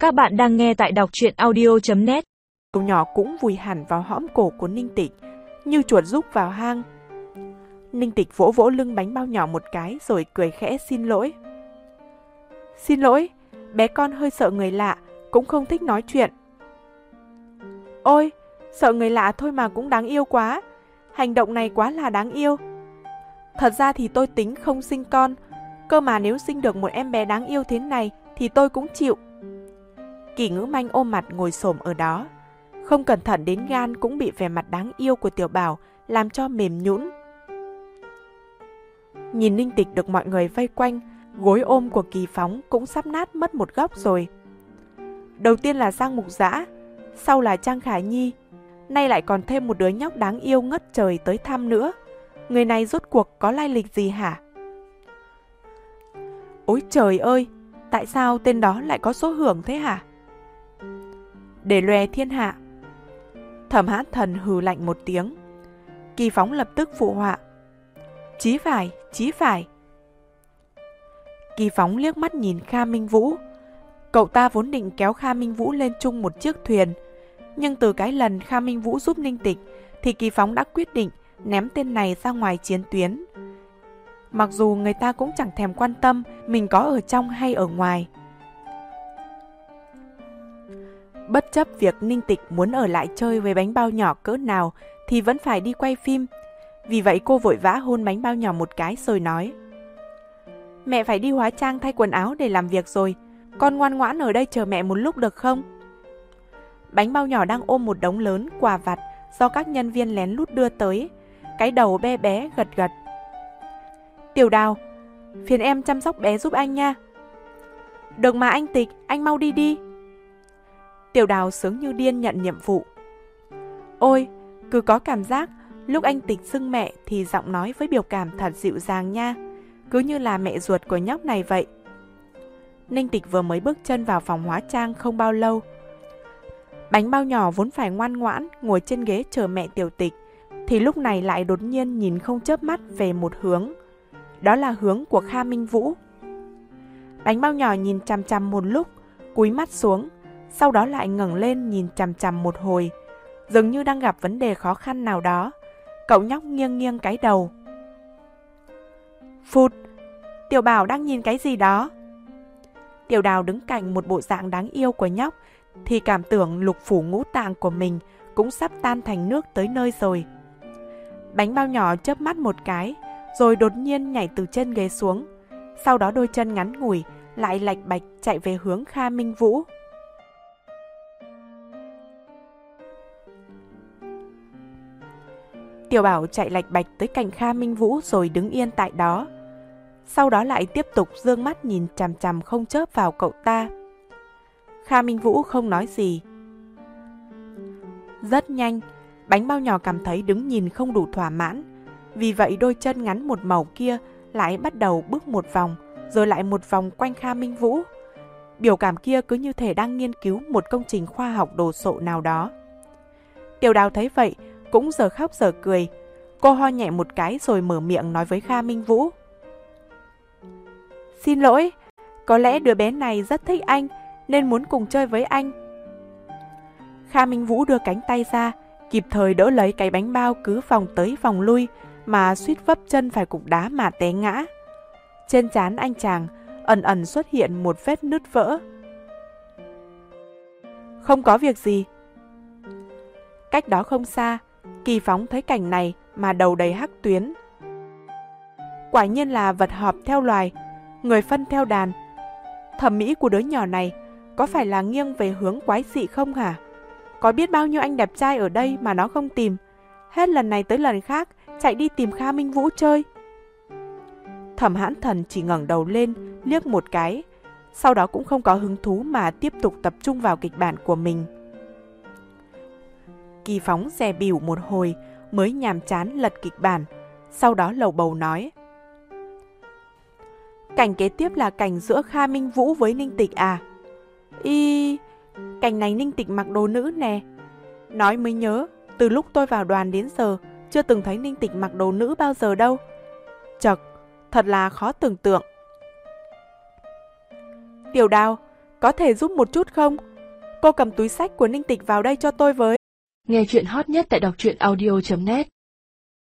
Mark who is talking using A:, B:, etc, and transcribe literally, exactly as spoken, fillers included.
A: Các bạn đang nghe tại đọc truyện audio chấm net.
B: Cậu nhỏ cũng vùi hẳn vào hõm cổ của Ninh Tịch, như chuột rúc vào hang. Ninh Tịch vỗ vỗ lưng bánh bao nhỏ một cái rồi cười khẽ xin lỗi. Xin lỗi, bé con hơi sợ người lạ, cũng không thích nói chuyện. Ôi, sợ người lạ thôi mà cũng đáng yêu quá. Hành động này quá là đáng yêu. Thật ra thì tôi tính không sinh con, cơ mà nếu sinh được một em bé đáng yêu thế này thì tôi cũng chịu. Kỳ Ngữ Manh ôm mặt ngồi xổm ở đó, không cẩn thận đến gan cũng bị vẻ mặt đáng yêu của Tiểu Bảo làm cho mềm nhũn. Nhìn Ninh Tịch được mọi người vây quanh, gối ôm của Kỳ Phóng cũng sắp nát mất một góc rồi. Đầu tiên là Giang Mục Dã, sau là Trang Khả Nhi, nay lại còn thêm một đứa nhóc đáng yêu ngất trời tới thăm nữa. Người này rốt cuộc có lai lịch gì hả? Ôi trời ơi, tại sao tên đó lại có số hưởng thế hả? Để lòe thiên hạ. Thẩm Hãn Thần hừ lạnh một tiếng. Kỳ Phóng lập tức phụ họa. Chí phải, chí phải. Kỳ Phóng liếc mắt nhìn Kha Minh Vũ. Cậu ta vốn định kéo Kha Minh Vũ lên chung một chiếc thuyền, nhưng từ cái lần Kha Minh Vũ giúp Ninh Tịch thì Kỳ Phóng đã quyết định ném tên này ra ngoài chiến tuyến. Mặc dù người ta cũng chẳng thèm quan tâm mình có ở trong hay ở ngoài. Bất chấp việc Ninh Tịch muốn ở lại chơi với bánh bao nhỏ cỡ nào thì vẫn phải đi quay phim. Vì vậy cô vội vã hôn bánh bao nhỏ một cái rồi nói: Mẹ phải đi hóa trang thay quần áo để làm việc rồi, con ngoan ngoãn ở đây chờ mẹ một lúc được không? Bánh bao nhỏ đang ôm một đống lớn quà vặt do các nhân viên lén lút đưa tới, cái đầu bé bé gật gật. Tiểu Đào, phiền em chăm sóc bé giúp anh nha. Được mà anh Tịch, anh mau đi đi. Tiểu Đào sướng như điên nhận nhiệm vụ. Ôi, cứ có cảm giác lúc anh Tịch xưng mẹ thì giọng nói với biểu cảm thật dịu dàng nha, cứ như là mẹ ruột của nhóc này vậy. Ninh Tịch vừa mới bước chân vào phòng hóa trang không bao lâu. Bánh bao nhỏ vốn phải ngoan ngoãn ngồi trên ghế chờ mẹ Tiểu Tịch thì lúc này lại đột nhiên nhìn không chớp mắt về một hướng. Đó là hướng của Kha Minh Vũ. Bánh bao nhỏ nhìn chằm chằm một lúc, cúi mắt xuống, sau đó lại ngẩng lên nhìn chằm chằm một hồi, dường như đang gặp vấn đề khó khăn nào đó. Cậu nhóc nghiêng nghiêng cái đầu. Phụt, Tiểu Bảo đang nhìn cái gì đó? Tiểu Đào đứng cạnh một bộ dạng đáng yêu của nhóc thì cảm tưởng lục phủ ngũ tạng của mình cũng sắp tan thành nước tới nơi rồi. Bánh bao nhỏ chớp mắt một cái rồi đột nhiên nhảy từ trên ghế xuống, sau đó đôi chân ngắn ngủi lại lạch bạch chạy về hướng Kha Minh Vũ. Tiểu Bảo chạy lạch bạch tới cạnh Kha Minh Vũ rồi đứng yên tại đó, sau đó lại tiếp tục dương mắt nhìn chằm chằm không chớp vào cậu ta. Kha Minh Vũ không nói gì. Rất nhanh, bánh bao nhỏ cảm thấy đứng nhìn không đủ thỏa mãn, vì vậy đôi chân ngắn một màu kia lại bắt đầu bước một vòng, rồi lại một vòng quanh Kha Minh Vũ. Biểu cảm kia cứ như thể đang nghiên cứu một công trình khoa học đồ sộ nào đó. Tiểu Đào thấy vậy, cũng giờ khóc giờ cười. Cô ho nhẹ một cái rồi mở miệng nói với Kha Minh Vũ. Xin lỗi, có lẽ đứa bé này rất thích anh nên muốn cùng chơi với anh. Kha Minh Vũ đưa cánh tay ra, kịp thời đỡ lấy cái bánh bao cứ vòng tới vòng lui mà suýt vấp chân phải cục đá mà té ngã. Trên trán anh chàng ẩn ẩn xuất hiện một vết nứt vỡ. Không có việc gì. Cách đó không xa, Kỳ Phóng thấy cảnh này mà đầu đầy hắc tuyến. Quả nhiên là vật họp theo loài, người phân theo đàn. Thẩm mỹ của đứa nhỏ này có phải là nghiêng về hướng quái dị không hả? Có biết bao nhiêu anh đẹp trai ở đây mà nó không tìm, hết lần này tới lần khác chạy đi tìm Kha Minh Vũ chơi. Thẩm Hãn Thần chỉ ngẩng đầu lên liếc một cái, sau đó cũng không có hứng thú mà tiếp tục tập trung vào kịch bản của mình. Kỳ Phóng dè bỉu một hồi mới nhàm chán lật kịch bản, sau đó lầu bầu nói. Cảnh kế tiếp là cảnh giữa Kha Minh Vũ với Ninh Tịch à? Y... cảnh này Ninh Tịch mặc đồ nữ nè. Nói mới nhớ, từ lúc tôi vào đoàn đến giờ chưa từng thấy Ninh Tịch mặc đồ nữ bao giờ đâu. Chật, thật là khó tưởng tượng. Tiểu Đào, có thể giúp một chút không? Cô cầm túi xách của Ninh Tịch vào đây cho tôi với.
C: Nghe chuyện hot nhất tại đọc truyện audio chấm net